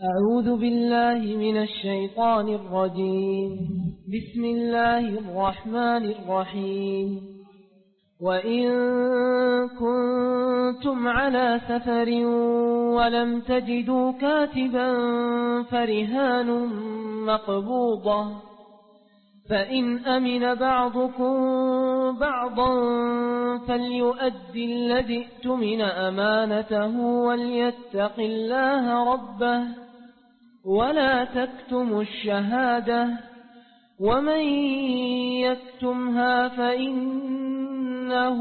أعوذ بالله من الشيطان الرجيم. بسم الله الرحمن الرحيم. وإن كنتم على سفر ولم تجدوا كاتبا فرهان مقبوضة، فإن أمن بعضكم بعضا فليؤدي الذي ائتمن أمانته وليتق الله ربه ولا تكتموا الشهادة، ومن يكتمها فإنه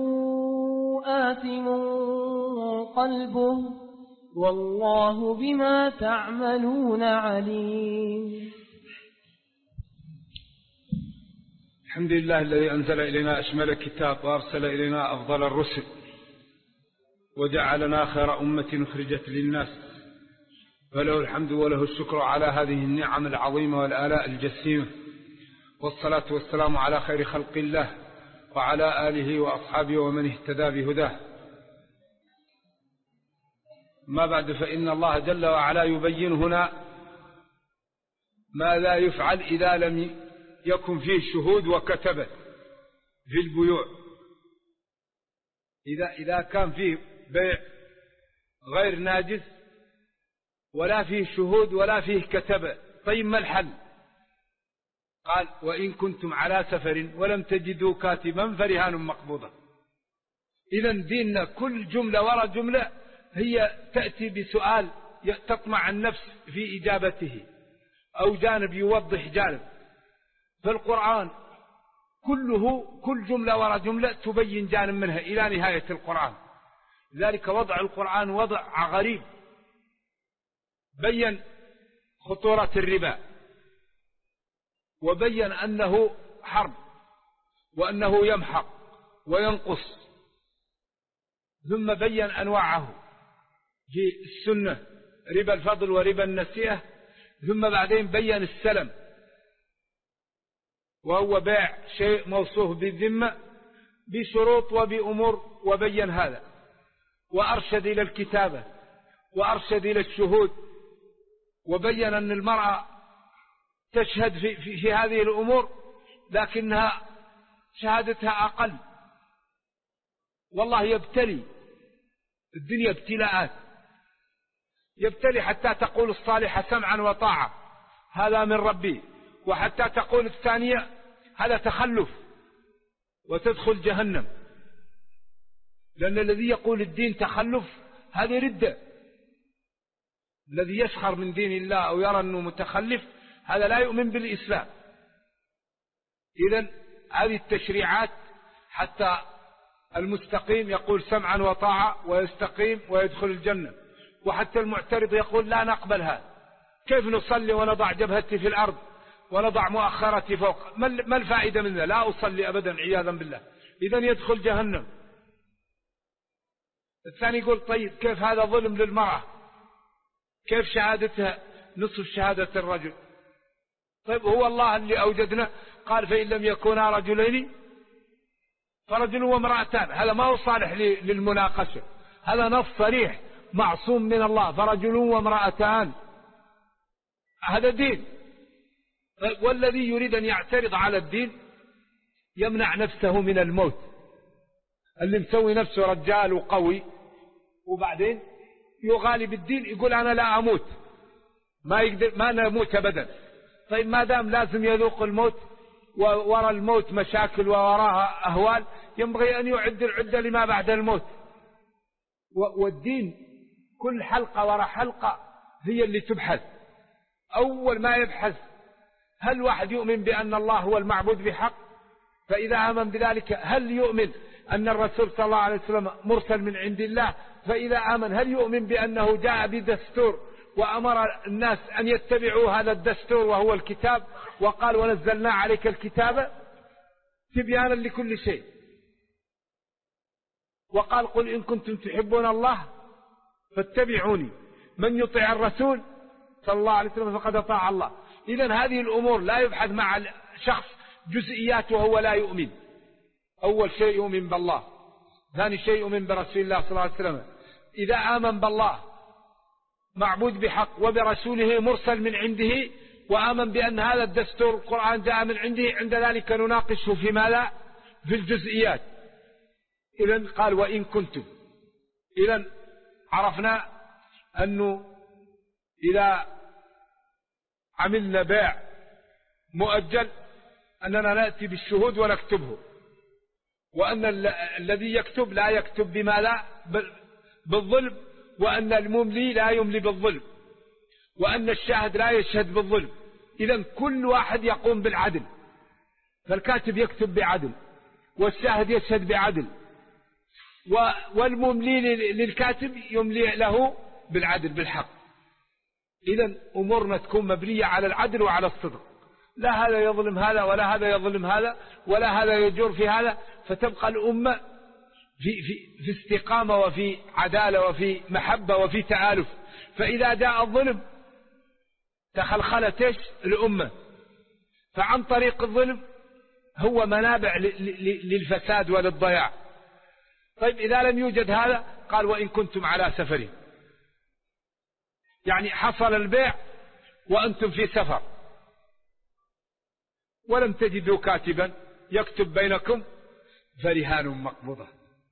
آثم قلبه والله بما تعملون عليم. الحمد لله الذي أنزل إلينا أشمل الكتاب وأرسل إلينا أفضل الرسل وجعلنا خير أمة أخرجت للناس، فله الحمد وله الشكر على هذه النعم العظيمة والآلاء الجسيمة، والصلاة والسلام على خير خلق الله وعلى آله وأصحابه ومن اهتدى بهداه. ما بعد، فإن الله جل وعلا يبين هنا ما لا يفعل إذا لم يكن فيه شهود وكتبة في البيوع. إذا كان فيه بيع غير ناجز ولا فيه شهود ولا فيه كتبة، طيب ما الحل؟ قال وإن كنتم على سفر ولم تجدوا كاتبا فرهان مقبوضة. إذن ديننا كل جملة وراء جملة هي تأتي بسؤال تطمع النفس في إجابته أو جانب يوضح جانب. فالقرآن كله كل جملة وراء جملة تبين جانب منها إلى نهاية القرآن. لذلك وضع القرآن وضع غريب، بين خطورة الربا وبين أنه حرب وأنه يمحق وينقص، ثم بين أنواعه في السنة ربا الفضل وربا النسيئة، ثم بعدين بين السلم وهو بيع شيء موصوف بالذمة بشروط وبأمور، وبين هذا وأرشد إلى الكتابة وأرشد إلى الشهود، وبين أن المرأة تشهد في هذه الأمور لكنها شهادتها أقل. والله يبتلي، الدنيا ابتلاءات، يبتلي حتى تقول الصالحة سمعا وطاعة هذا من ربي، وحتى تقول الثانية هذا تخلف وتدخل جهنم. لأن الذي يقول الدين تخلف هذه ردة، الذي يسخر من دين الله أو يرى أنه متخلف هذا لا يؤمن بالإسلام. إذن هذه التشريعات حتى المستقيم يقول سمعا وطاعة ويستقيم ويدخل الجنة، وحتى المعترض يقول لا نقبل هذا، كيف نصلي ونضع جبهتي في الأرض ونضع مؤخرتي فوق؟ ما الفائدة من ذلك؟ لا أصلي أبدا عياذا بالله، إذن يدخل جهنم. الثاني يقول طيب كيف هذا ظلم للمرأة؟ كيف شهادتها نصف شهادة الرجل؟ طيب هو الله اللي أوجدنا قال فإن لم يكونا رجلين فرجل وامرأتان، هذا ما هو صالح للمناقشة، هذا نص صريح معصوم من الله، فرجل وامرأتان، هذا دين. والذي يريد أن يعترض على الدين يمنع نفسه من الموت، اللي مسوي نفسه رجال وقوي وبعدين يغالي بالدين يقول أنا لا أموت، ما يقدر ما نموت أبدا. طيب ما دام لازم يذوق الموت ووراء الموت مشاكل ووراها أهوال، ينبغي أن يعد العدة لما بعد الموت. والدين كل حلقة وراء حلقة هي اللي تبحث. أول ما يبحث هل واحد يؤمن بأن الله هو المعبود بحق؟ فإذا آمن بذلك هل يؤمن أن الرسول صلى الله عليه وسلم مرسل من عند الله؟ فإذا آمن هل يؤمن بأنه جاء بدستور وأمر الناس أن يتبعوا هذا الدستور وهو الكتاب، وقال ونزلنا عليك الكتاب تبيانا لكل شيء، وقال قل إن كنتم تحبون الله فاتبعوني، من يطيع الرسول صلى الله عليه وسلم فقد أطاع الله. إذن هذه الأمور لا يبحث مع شخص جزئيات وهو لا يؤمن. أول شيء يؤمن بالله، ثاني شيء يؤمن برسول الله صلى الله عليه وسلم. إذا آمن بالله معبود بحق وبرسوله مرسل من عنده وآمن بأن هذا الدستور القرآن جاء من عنده، عند ذلك نناقشه في ماذا؟ في الجزئيات. إذن قال وإن كنتم. إذن عرفنا أنه إذا عملنا بيع مؤجل أننا نأتي بالشهود ونكتبه، وأن الذي يكتب لا يكتب بماذا؟ بالظلم، وأن المملي لا يملي بالظلم، وأن الشاهد لا يشهد بالظلم. إذن كل واحد يقوم بالعدل، فالكاتب يكتب بعدل والشاهد يشهد بعدل، والمملي للكاتب يملي له بالعدل بالحق. إذن أمورنا تكون مبنية على العدل وعلى الصدق، لا هذا يظلم هذا ولا هذا يظلم هذا ولا هذا يجور في هذا، فتبقى الأمة في استقامة وفي عدالة وفي محبة وفي تآلف. فإذا جاء الظلم تخلخلت الأمة، فعن طريق الظلم هو منابع للفساد وللضياع. طيب إذا لم يوجد هذا قال وإن كنتم على سفر، يعني حصل البيع وأنتم في سفر ولم تجدوا كاتبا يكتب بينكم فرهان مقبوضة.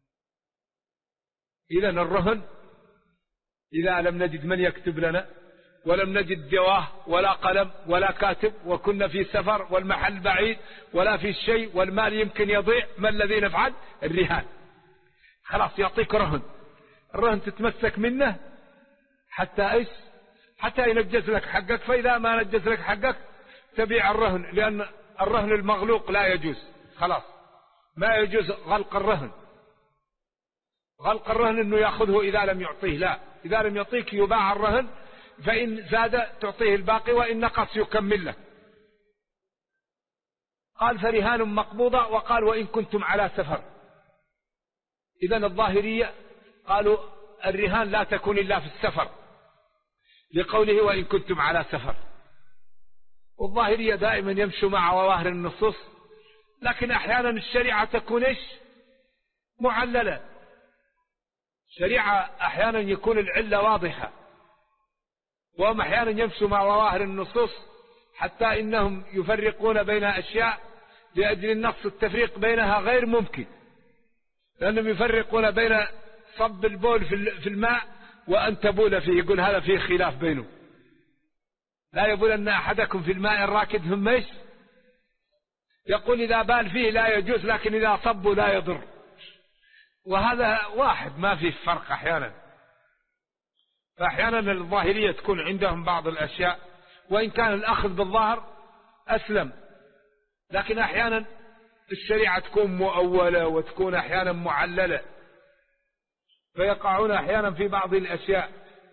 إذن الرهن إذا لم نجد من يكتب لنا ولم نجد دواه ولا قلم ولا كاتب وكنا في سفر والمحل بعيد ولا في شيء والمال يمكن يضيع، ما الذي نفعل؟ الرهان. خلاص يعطيك رهن، الرهن تتمسك منه حتى إيش؟ حتى ينجز لك حقك، فإذا ما نجز لك حقك تبيع الرهن، لأن الرهن المغلوق لا يجوز. خلاص ما يجوز غلق الرهن. غلق الرهن أنه يأخذه إذا لم يعطيه، لا، إذا لم يعطيك يباع الرهن، فإن زاد تعطيه الباقي وإن نقص يكمل لك. قال فرهان مقبوضة، وقال وإن كنتم على سفر. إذن الظاهرية قالوا الرهان لا تكون إلا في السفر، لقوله وإن كنتم على سفر. والظاهرية دائما يمشوا مع ظواهر النصوص، لكن أحيانا الشريعة تكون إيش؟ معللة. شريعة أحيانا يكون العلة واضحة، وهم أحيانا يمشوا مع ظواهر النصوص حتى إنهم يفرقون بين أشياء لأجل النص التفريق بينها غير ممكن، لأنهم يفرقون بين صب البول في الماء وأن تبول فيه، يقول هذا فيه خلاف بينه. لا يبول أن أحدكم في الماء الراكد هم إيش؟ يقول إذا بال فيه لا يجوز، لكن إذا صبوا لا يضر. وهذا واحد ما فيه فرق أحيانا. فأحيانا الظاهرية تكون عندهم بعض الأشياء، وإن كان الأخذ بالظاهر أسلم، لكن أحيانا الشريعة تكون مؤولة وتكون أحيانا معللة، فيقعون أحيانا في بعض الأشياء.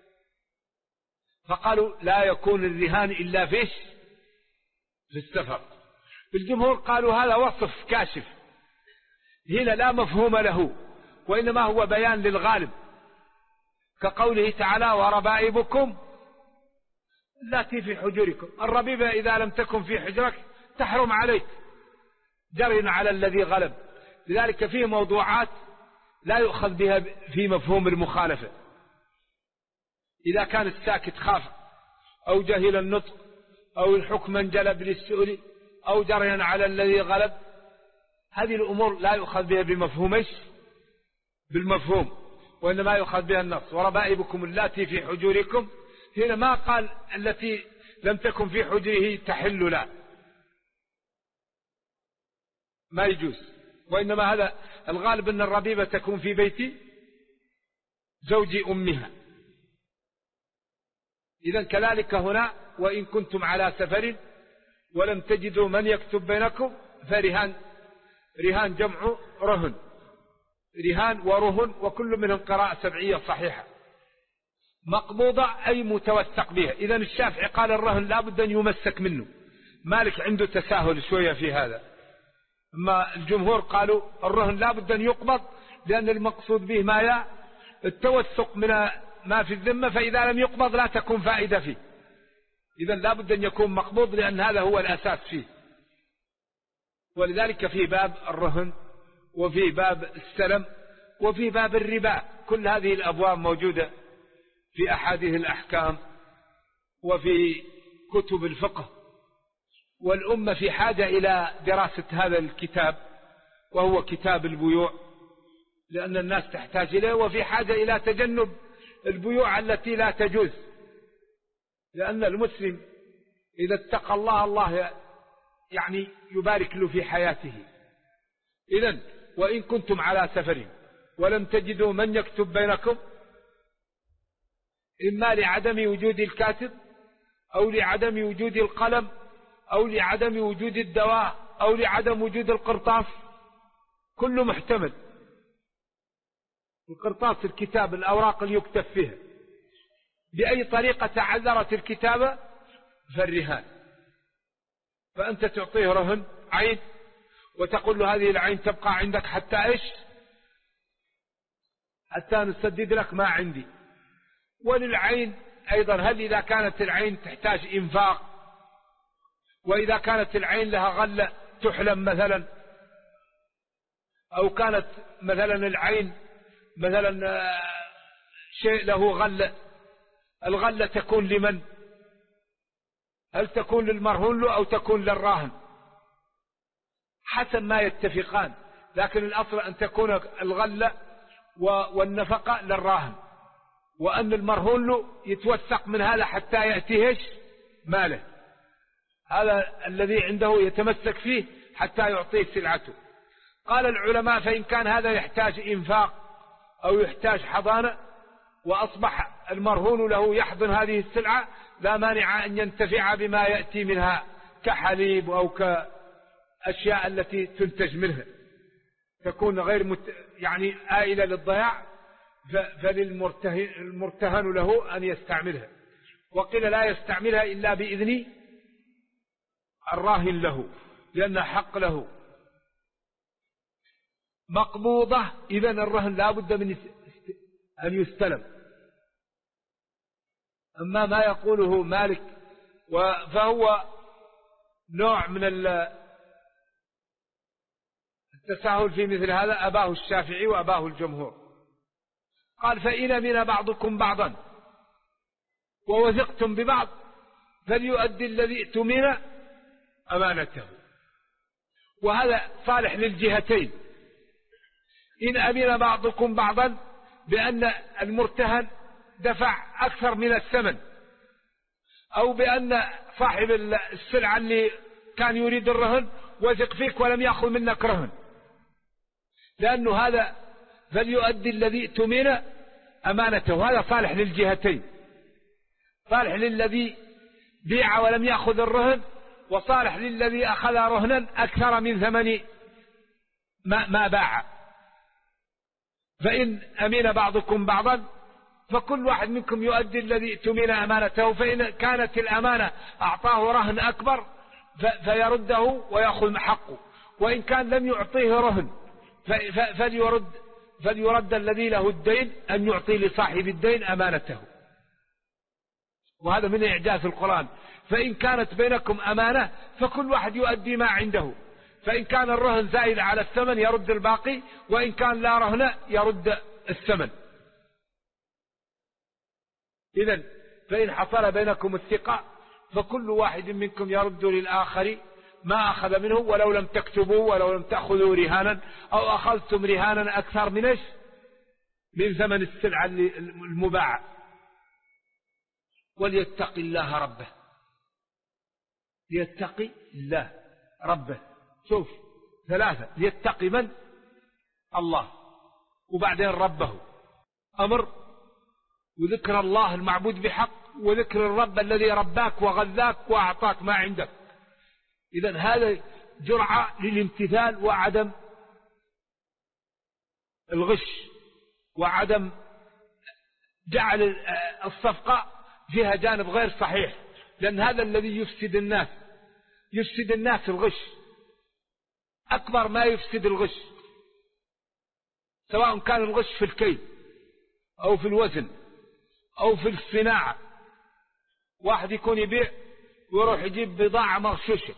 فقالوا لا يكون الرهان إلا فيش في السفر. الجمهور قالوا هذا وصف كاشف، هنا لا مفهوم له، وإنما هو بيان للغالب، كقوله تعالى وربائبكم التي في حجركم. الربيبة إذا لم تكن في حجرك تحرم عليك جري على الذي غلب. لذلك فيه موضوعات لا يؤخذ بها في مفهوم المخالفة. إذا كان الساكت خاف أو جهل النطق أو الحكم انجلب للسؤل أو جريا على الذي غلب، هذه الأمور لا يؤخذ بها بمفهومش بالمفهوم، وإنما يؤخذ بها النص. وربائبكم اللاتي في حجوركم، هنا ما قال التي لم تكن في حجره تحل، لا، ما يجوز، وإنما هذا الغالب أن الربيبة تكون في بيت زوج أمها. إذن كذلك هنا وإن كنتم على سفر ولم تجدوا من يكتب بينكم فرهان. رهان جمع رهن، رهان ورهن، وكل منهم قراءة سبعية صحيحة. مقبوضة أي متوثق بها. إذن الشافعي قال الرهن لا بد أن يمسك منه، مالك عنده تساهل شوية في هذا. أما الجمهور قالوا الرهن لا بد أن يقبض، لأن المقصود به ما التوثق من ما في الذمة، فإذا لم يقبض لا تكون فائدة فيه. إذن لا بد أن يكون مقبوض، لأن هذا هو الأساس فيه. ولذلك في باب الرهن وفي باب السلم وفي باب الربا، كل هذه الأبواب موجودة في أحاديث الأحكام وفي كتب الفقه، والأمة في حاجة إلى دراسة هذا الكتاب وهو كتاب البيوع، لأن الناس تحتاج إليه، وفي حاجة إلى تجنب البيوع التي لا تجوز، لأن المسلم إذا اتقى الله يعني يبارك له في حياته. إذن وإن كنتم على سفر ولم تجدوا من يكتب بينكم، إما لعدم وجود الكاتب أو لعدم وجود القلم أو لعدم وجود الدواء أو لعدم وجود القرطاس، كله محتمل. القرطاس الكتاب الأوراق اللي يكتب فيها، بأي طريقة تعذرت الكتابة فالرهان، فأنت تعطيه رهن عين وتقول له هذه العين تبقى عندك حتى إيش؟ حتى نسدد لك ما عندي. وللعين أيضا، هل إذا كانت العين تحتاج إنفاق، وإذا كانت العين لها غلة تحلم مثلا، أو كانت مثلا العين مثلا شيء له غلة، الغلة تكون لمن؟ هل تكون للمرهون له أو تكون للراهن؟ حسب ما يتفقان، لكن الأصل أن تكون الغلة والنفقة للراهن، وأن المرهون له يتوثق من هذا حتى يأتيه ماله، هذا الذي عنده يتمسك فيه حتى يعطيه سلعته. قال العلماء فإن كان هذا يحتاج إنفاق أو يحتاج حضانة وأصبح المرهون له يحضن هذه السلعة، لا مانع أن ينتفع بما يأتي منها كحليب أو كأشياء التي تنتج منها تكون غير يعني آئلة للضياع، فللمرتهن له أن يستعملها. وقيل لا يستعملها إلا بإذن الراهن له، لأنها حق له. مقبوضة، إذن الرهن لا بد من أن يستلم. أما ما يقوله مالك فهو نوع من التساهل في مثل هذا، أباه الشافعي وأباه الجمهور. قال فإن أمن بعضكم بعضا ووثقتم ببعض فليؤدي الذي اؤتمن أمانته. وهذا صالح للجهتين، إن أمن بعضكم بعضا بأن المرتهن دفع أكثر من الثمن، أو بأن صاحب السلعة اللي كان يريد الرهن وثق فيك ولم يأخذ منك رهن، لأنه هذا فليؤدي الذي اؤتمن أمانته. هذا صالح للجهتين، صالح للذي بيع ولم يأخذ الرهن، وصالح للذي أخذ رهنا أكثر من ثمن ما باع. فإن أمن بعضكم بعضا فكل واحد منكم يؤدي الذي اؤتمن أمانته، فإن كانت الأمانة أعطاه رهن أكبر فيرده ويأخذ حقه، وإن كان لم يعطيه رهن فليرد الذي له الدين أن يعطي لصاحب الدين أمانته. وهذا من إعجاز القرآن. فإن كانت بينكم أمانة فكل واحد يؤدي ما عنده، فإن كان الرهن زائد على الثمن يرد الباقي، وإن كان لا رهن يرد الثمن. إذن فإن حصل بينكم الثقة فكل واحد منكم يرد للآخر ما أخذ منه، ولو لم تكتبوا ولو لم تأخذوا رهانا، أو أخذتم رهانا أكثر من ثمن السلعة المباعة. وليتقي الله ربه، ليتقي الله ربه. شوف ثلاثة، ليتقي من؟ الله، وبعدين ربه، أمر وذكر الله المعبود بحق، وذكر الرب الذي رباك وغذاك وأعطاك ما عندك. إذن هذا جرعة للامتثال وعدم الغش، وعدم جعل الصفقة فيها جانب غير صحيح، لأن هذا الذي يفسد الناس الغش. أكبر ما يفسد الغش، سواء كان الغش في الكيل أو في الوزن أو في الصناعة. واحد يكون يبيع ويروح يجيب بضاعة مغشوشة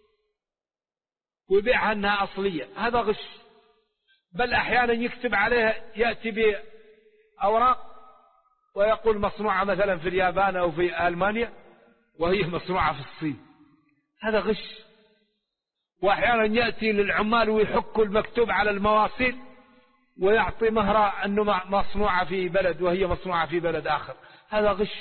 ويبيعها أنها أصلية، هذا غش. بل أحيانا يكتب عليها، يأتي بأوراق ويقول مصنوعة مثلا في اليابان أو في ألمانيا وهي مصنوعة في الصين. هذا غش. وأحيانا يأتي للعمال ويحك المكتوب على المواصيل ويعطي مهرة أنه مصنوعة في بلد وهي مصنوعة في بلد آخر. هذا غش.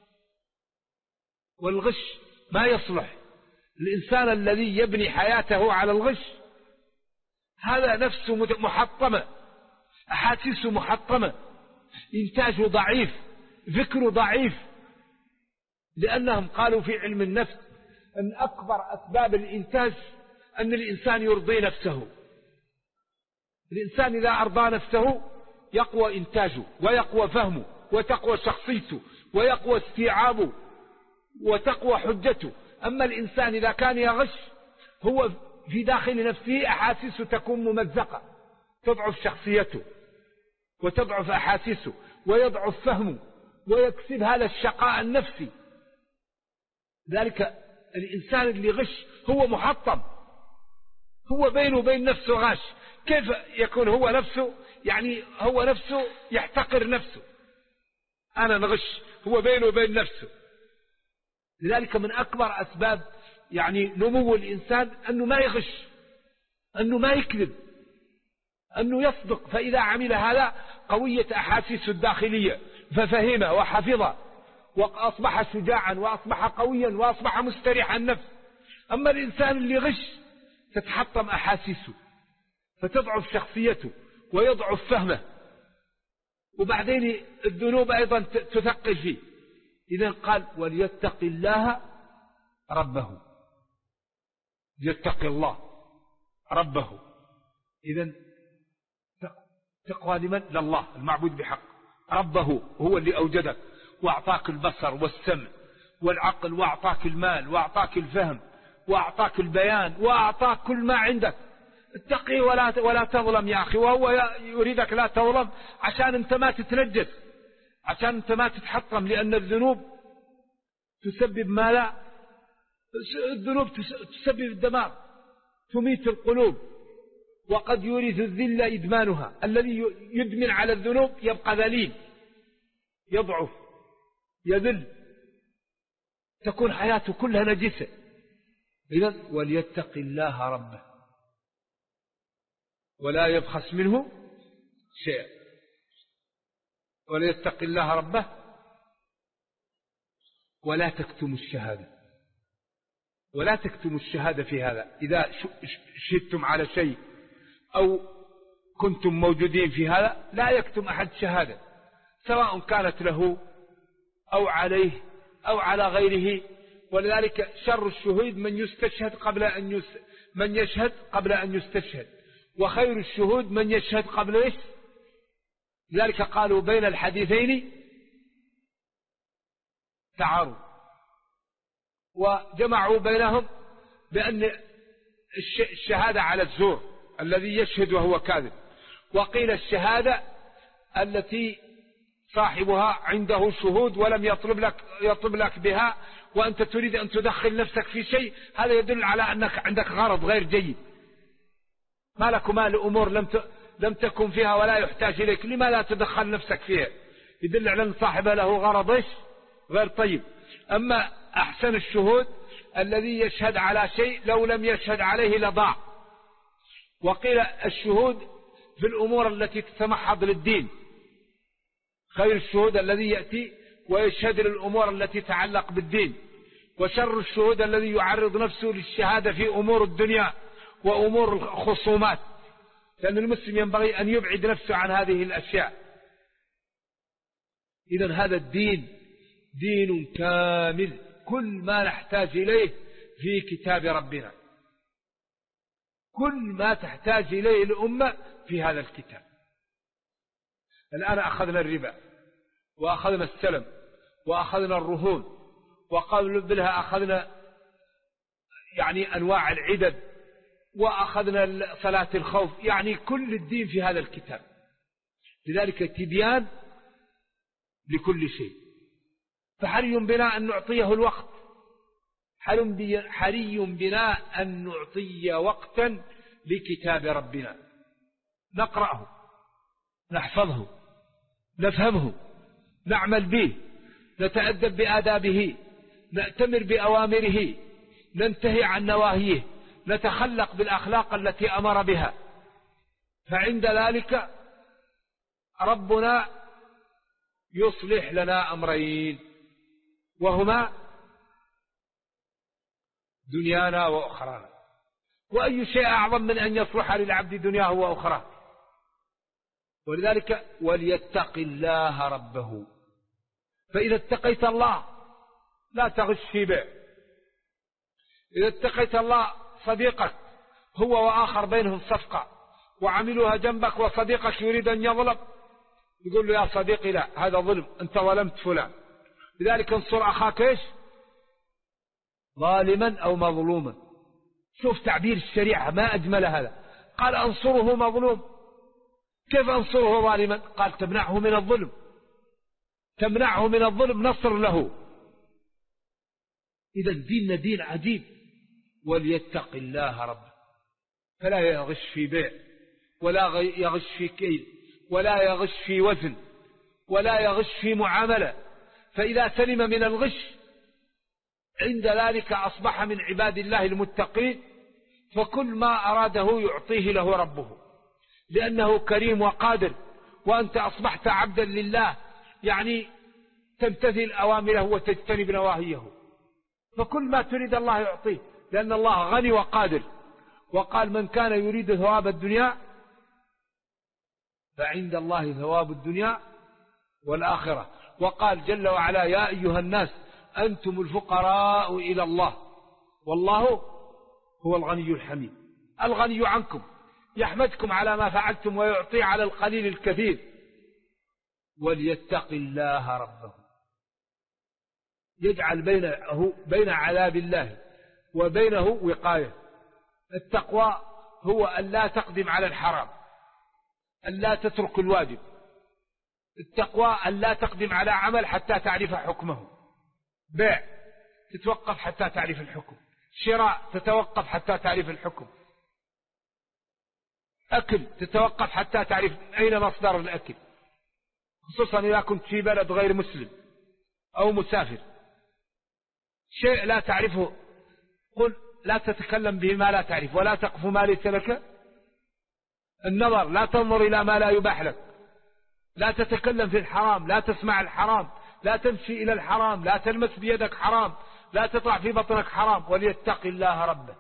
والغش ما يصلح. الإنسان الذي يبني حياته على الغش هذا نفسه محطمة، أحاسيسه محطمة، إنتاجه ضعيف، فكره ضعيف. لأنهم قالوا في علم النفس أن أكبر أسباب الإنتاج أن الإنسان يرضي نفسه. الإنسان إذا أرضى نفسه يقوى إنتاجه ويقوى فهمه وتقوى شخصيته ويقوى استيعابه وتقوى حجته. أما الإنسان إذا كان يغش هو في داخل نفسه أحاسيسه تكون ممزقة، تضعف شخصيته وتضعف أحاسيسه ويضعف فهمه ويكسب هذا الشقاء النفسي. ذلك الإنسان اللي غش هو محطم، هو بينه وبين نفسه غاش. كيف يكون هو نفسه؟ يعني هو نفسه يحتقر نفسه. أنا نغش، هو بينه وبين نفسه. لذلك من أكبر أسباب يعني نمو الإنسان أنه ما يغش، أنه ما يكذب، أنه يصدق. فإذا عمل هذا قوية أحاسيسه الداخلية ففهمه وحفظه وأصبح شجاعا وأصبح قويا وأصبح مستريح النفس. أما الإنسان اللي غش تتحطم أحاسيسه فتضعف شخصيته ويضعف فهمه، وبعدين الذنوب أيضا تثقل فيه. إذن قال وليتق الله ربه، يتقي الله ربه. إذن تقوى لمن؟ لله المعبود بحق. ربه هو اللي أوجدك وأعطاك البصر والسمع والعقل وأعطاك المال وأعطاك الفهم وأعطاك البيان وأعطاك كل ما عندك. اتقي ولا تظلم يا أخي. وهو يريدك لا تظلم عشان أنت ما تتنجس، عشان أنت ما تتحطم. لأن الذنوب تسبب ما لا، الذنوب تسبب الدمار، تميت القلوب، وقد يورث الذل إدمانها. الذي يدمن على الذنوب يبقى ذليل، يضعف، يذل، تكون حياته كلها نجسة. إذن وليتق الله ربه ولا يبخس منه شيئا. وليتق الله ربه ولا تكتم الشهادة. ولا تكتم الشهادة في هذا. إذا شهدتم على شيء أو كنتم موجودين في هذا لا يكتم أحد شهادة، سواء كانت له أو عليه أو على غيره. ولذلك شر الشهود من يستشهد من يشهد قبل أن يستشهد، وخير الشهود من يشهد قبل إيش؟ لذلك قالوا بين الحديثين تعارض، وجمعوا بينهم بأن الشهادة على الزور الذي يشهد وهو كاذب، وقيل الشهادة التي صاحبها عنده شهود ولم يطلب لك بها وأنت تريد أن تدخل نفسك في شيء. هذا يدل على أنك عندك غرض غير جيد. ما لك وما لأمور لم تكن فيها ولا يحتاج إليك، لما لا تدخل نفسك فيها؟ يدل على أن صاحبها له غرض غير طيب. أما أحسن الشهود الذي يشهد على شيء لو لم يشهد عليه لضاع. وقيل الشهود في الأمور التي تتمحض للدين، خير الشهود الذي يأتي ويشهد للأمور التي تتعلق بالدين، وشر الشهود الذي يعرض نفسه للشهادة في أمور الدنيا وأمور الخصومات، لأن المسلم ينبغي أن يبعد نفسه عن هذه الأشياء. إذن هذا الدين دين كامل، كل ما نحتاج إليه في كتاب ربنا، كل ما تحتاج إليه الأمة في هذا الكتاب. الآن أخذنا الربا وأخذنا السلم وأخذنا الرهون وقبلها أخذنا يعني أنواع العدد وأخذنا صلاة الخوف، يعني كل الدين في هذا الكتاب. لذلك تبيان لكل شيء، فحري بنا أن نعطيه الوقت، حري بنا أن نعطي وقتا لكتاب ربنا، نقرأه، نحفظه، نفهمه، نعمل به، نتأدب بآدابه، نأتمر بأوامره، ننتهي عن نواهيه، نتخلق بالأخلاق التي أمر بها. فعند ذلك ربنا يصلح لنا أمرين، وهما دنيانا وأخرانا. وأي شيء أعظم من أن يصلح للعبد دنياه وأخراه؟ ولذلك وليتق الله ربه. فإذا اتقيت الله لا تغش في بيع. إذا اتقيت الله صديقك هو وآخر بينهم صفقة وعملوها جنبك وصديقك يريد أن يظلم، يقول له يا صديقي لا، هذا ظلم، أنت ظلمت فلان. لذلك انصر أخاك إيش؟ ظالما أو مظلوما. شوف تعبير الشريعة ما أجمل هذا. قال أنصره مظلوم. كيف أنصره ظالما؟ قال تمنعه من الظلم. تمنعه من الظلم نصر له. إذا ديننا دين عجيب. وليتق الله ربه، فلا يغش في بيع، ولا يغش في كيل، ولا يغش في وزن، ولا يغش في معاملة. فإذا سلم من الغش عند ذلك أصبح من عباد الله المتقين، فكل ما أراده يعطيه له ربه، لأنه كريم وقادر. وأنت أصبحت عبدا لله، يعني تمتثل أوامره وتجتنب نواهيه، فكل ما تريد الله يعطيه، لأن الله غني وقادر. وقال من كان يريد ثواب الدنيا فعند الله ثواب الدنيا والآخرة. وقال جل وعلا يا أيها الناس أنتم الفقراء إلى الله والله هو الغني الحميد. الغني عنكم، يحمدكم على ما فعلتم ويعطي على القليل الكثير. وليتق الله ربه، يجعل بين عذاب الله وبينه وقاية. التقوى هو أن لا تقدم على الحرام، أن لا تترك الواجب. التقوى أن لا تقدم على عمل حتى تعرف حكمه. بيع تتوقف حتى تعرف الحكم، شراء تتوقف حتى تعرف الحكم، أكل تتوقف حتى تعرف أين مصدر الأكل، خصوصا إذا كنت في بلد غير مسلم أو مسافر. شيء لا تعرفه قل لا تتكلم به ما لا تعرف، ولا تقف ما ليس لك. النظر لا تنظر إلى ما لا يباح لك، لا تتكلم في الحرام، لا تسمع الحرام، لا تمشي إلى الحرام، لا تلمس بيدك حرام، لا تطع في بطنك حرام. وليتق الله ربه.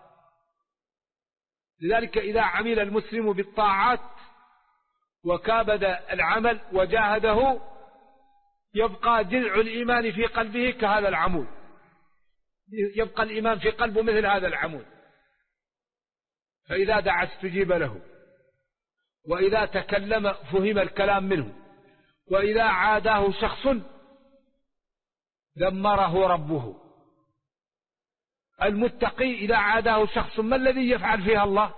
لذلك إذا عمل المسلم بالطاعات وكابد العمل وجاهده يبقى جذع الإيمان في قلبه كهذا العمود، يبقى الإيمان في قلبه مثل هذا العمود. فإذا دعا استجيب له، وإذا تكلم فهم الكلام منه، وإذا عاداه شخص دمره ربه. المتقي إذا عاداه شخص ما الذي يفعل فيها الله؟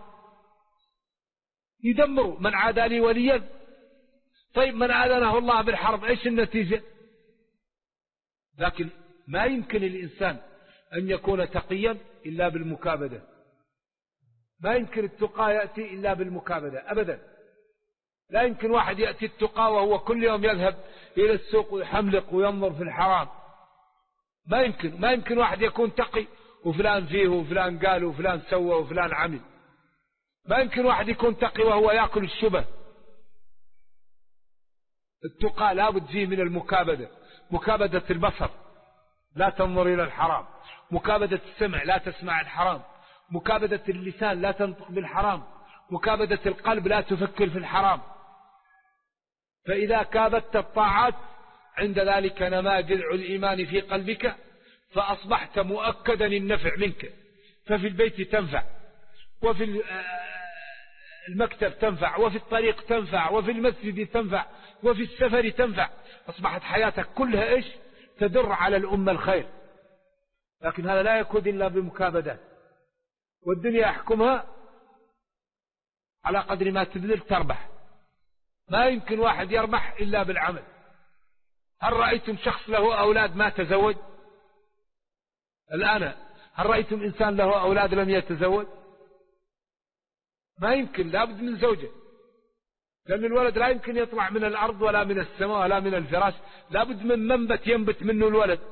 يدمره. من عادى لي وليا، طيب من آذنه الله بالحرب إيش النتيجة؟ لكن ما يمكن الإنسان أن يكون تقيا إلا بالمكابدة. ما يمكن التقى يأتي إلا بالمكابدة أبدا. لا يمكن واحد يأتي التقى وهو كل يوم يذهب إلى السوق ويحملق وينظر في الحرام. ما يمكن واحد يكون تقي وفلان فيه وفلان قال وفلان سوى وفلان عمل. ما يمكن واحد يكون تقي وهو يأكل الشبه. التقى لابد فيه من المكابدة. مكابدة البصر لا تنظر إلى الحرام، مكابدة السمع لا تسمع الحرام، مكابدة اللسان لا تنطق بالحرام، مكابدة القلب لا تفكر في الحرام. فإذا كابدت الطاعات عند ذلك نما جذع الإيمان في قلبك، فأصبحت مؤكدا النفع منك. ففي البيت تنفع، وفي المكتب تنفع، وفي الطريق تنفع، وفي المسجد تنفع، وفي السفر تنفع. أصبحت حياتك كلها إيش؟ تدر على الأمة الخير. لكن هذا لا يكون إلا بمكابدات. والدنيا يحكمها على قدر ما تبذل تربح. ما يمكن واحد يربح إلا بالعمل. هل رأيتم شخص له أولاد ما تزوج؟ الآن هل رأيتم إنسان له أولاد لم يتزوج؟ ما يمكن، لابد من زوجة. لأن الولد لا يمكن يطلع من الأرض ولا من السماء ولا من الفراش، لابد من منبت ينبت منه الولد.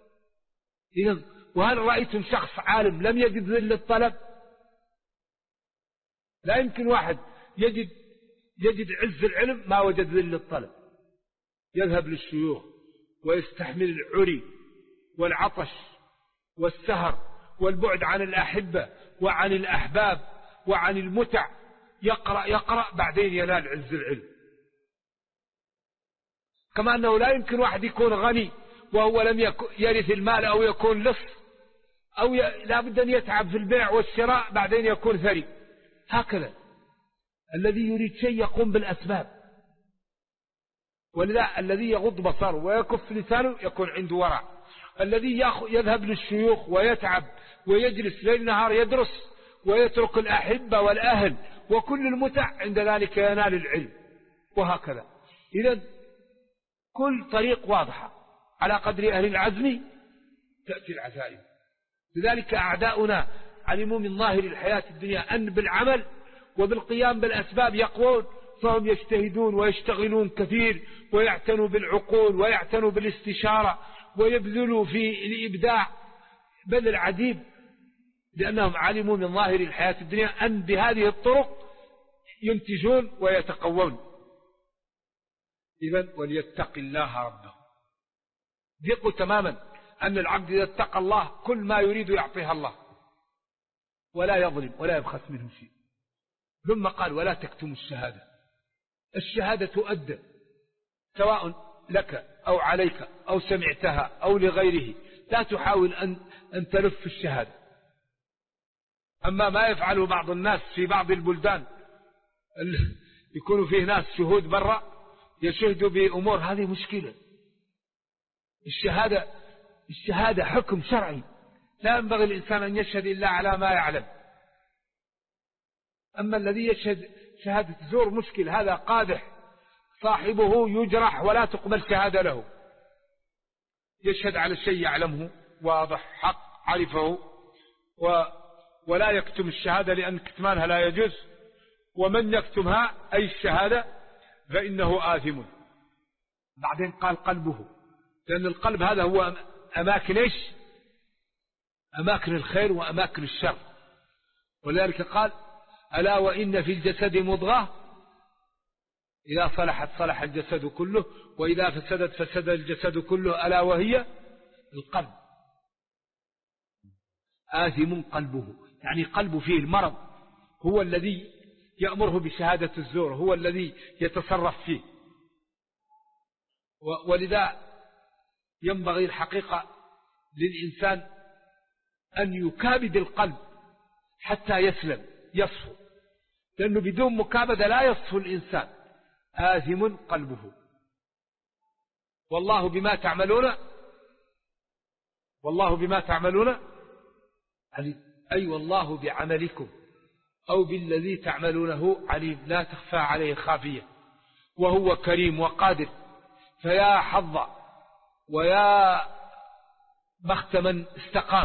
وهل رأيتم شخص عالم لم يجد ذل الطلب؟ لا يمكن واحد يجد عز العلم ما وجد ذل الطلب. يذهب للشيوخ ويستحمل العري والعطش والسهر والبعد عن الأحبة وعن الأحباب وعن المتع، يقرأ بعدين ينال عز العلم. كما أنه لا يمكن واحد يكون غني وهو لم يرث المال أو يكون لص، أو لا بد أن يتعب في البيع والشراء بعدين يكون ثري. هكذا الذي يريد شيء يقوم بالأسباب. ولذا الذي يغض بصره ويكف لسانه يكون عنده ورع. الذي يذهب للشيوخ ويتعب ويجلس ليل نهار يدرس ويترك الأحبة والأهل وكل المتع، عند ذلك ينال العلم. وهكذا. إذن كل طريق واضحة، على قدر أهل العزم تأتي العزائم. لذلك أعداؤنا علموا من ظاهر الحياة الدنيا أن بالعمل وبالقيام بالأسباب يقوون، فهم يجتهدون ويشتغلون كثير ويعتنوا بالعقول ويعتنوا بالاستشارة ويبذلوا في الإبداع بل العديد، لأنهم علموا من ظاهر الحياة الدنيا أن بهذه الطرق ينتجون ويتقوون. إذن وليتق الله ربه. ذقوا تماما أن العبد إذا اتقى الله كل ما يريد يعطيها الله، ولا يظلم ولا يبخس منه شيء. ثم قال ولا تكتموا الشهادة. الشهادة تؤدى سواء لك أو عليك أو سمعتها أو لغيره، لا تحاول أن تلف الشهادة. أما ما يفعله بعض الناس في بعض البلدان، يكون فيه ناس شهود برا يشهدوا بأمور، هذه مشكلة. الشهادة حكم شرعي، لا ينبغي الإنسان أن يشهد إلا على ما يعلم. أما الذي يشهد شهادة زور مشكل، هذا قادح، صاحبه يجرح ولا تقبل شهادة له. يشهد على شيء يعلمه واضح حق عرفه، ولا يكتم الشهادة لأن كتمانها لا يجوز. ومن يكتمها أي الشهادة فإنه آثم. بعدين قال قلبه، لأن القلب هذا هو أماكن إيش؟ أماكن الخير وأماكن الشر. ولذلك قال ألا وإن في الجسد مضغة إذا صلحت صلح الجسد كله وإذا فسدت فسد الجسد كله ألا وهي القلب. آثم قلبه، يعني قلبه فيه المرض، هو الذي يأمره بشهادة الزور، هو الذي يتصرف فيه. ولذا ينبغي الحقيقة للإنسان أن يكابد القلب حتى يسلم يصفو، لأنه بدون مكابدة لا يصفو الإنسان. آثم قلبه. والله بما تعملون أي والله بعملكم أو بالذي تعملونه عليم، لا تخفى عليه خافية، وهو كريم وقادر. فيا حظ ويا بخت من استقام،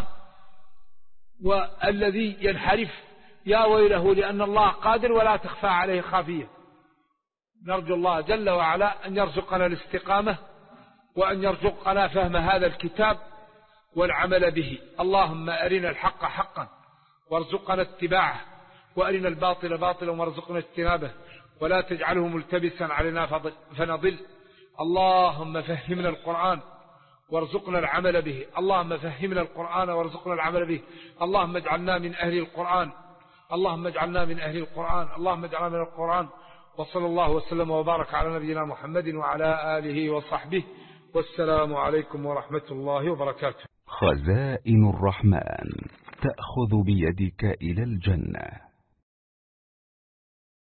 والذي ينحرف يا ويله، لأن الله قادر ولا تخفى عليه خافية. نرجو الله جل وعلا أن يرزقنا الاستقامة وأن يرزقنا فهم هذا الكتاب والعمل به. اللهم أرنا الحق حقا وارزقنا اتباعه، وأرنا الباطل باطلا وارزقنا اجتنابه، ولا تجعله ملتبسا علينا فنضل. اللهم فهمنا القرآن وارزقنا العمل به. اللهم فهمنا القرآن وارزقنا العمل به. اللهم اجعلنا من أهل القرآن. اللهم اجعلنا من أهل القرآن. اللهم اجعلنا من القرآن. وصلى الله وسلم وبارك على نبينا محمد وعلى آله وصحبه، والسلام عليكم ورحمة الله وبركاته. خزائن الرحمن تأخذ بيدك إلى الجنة.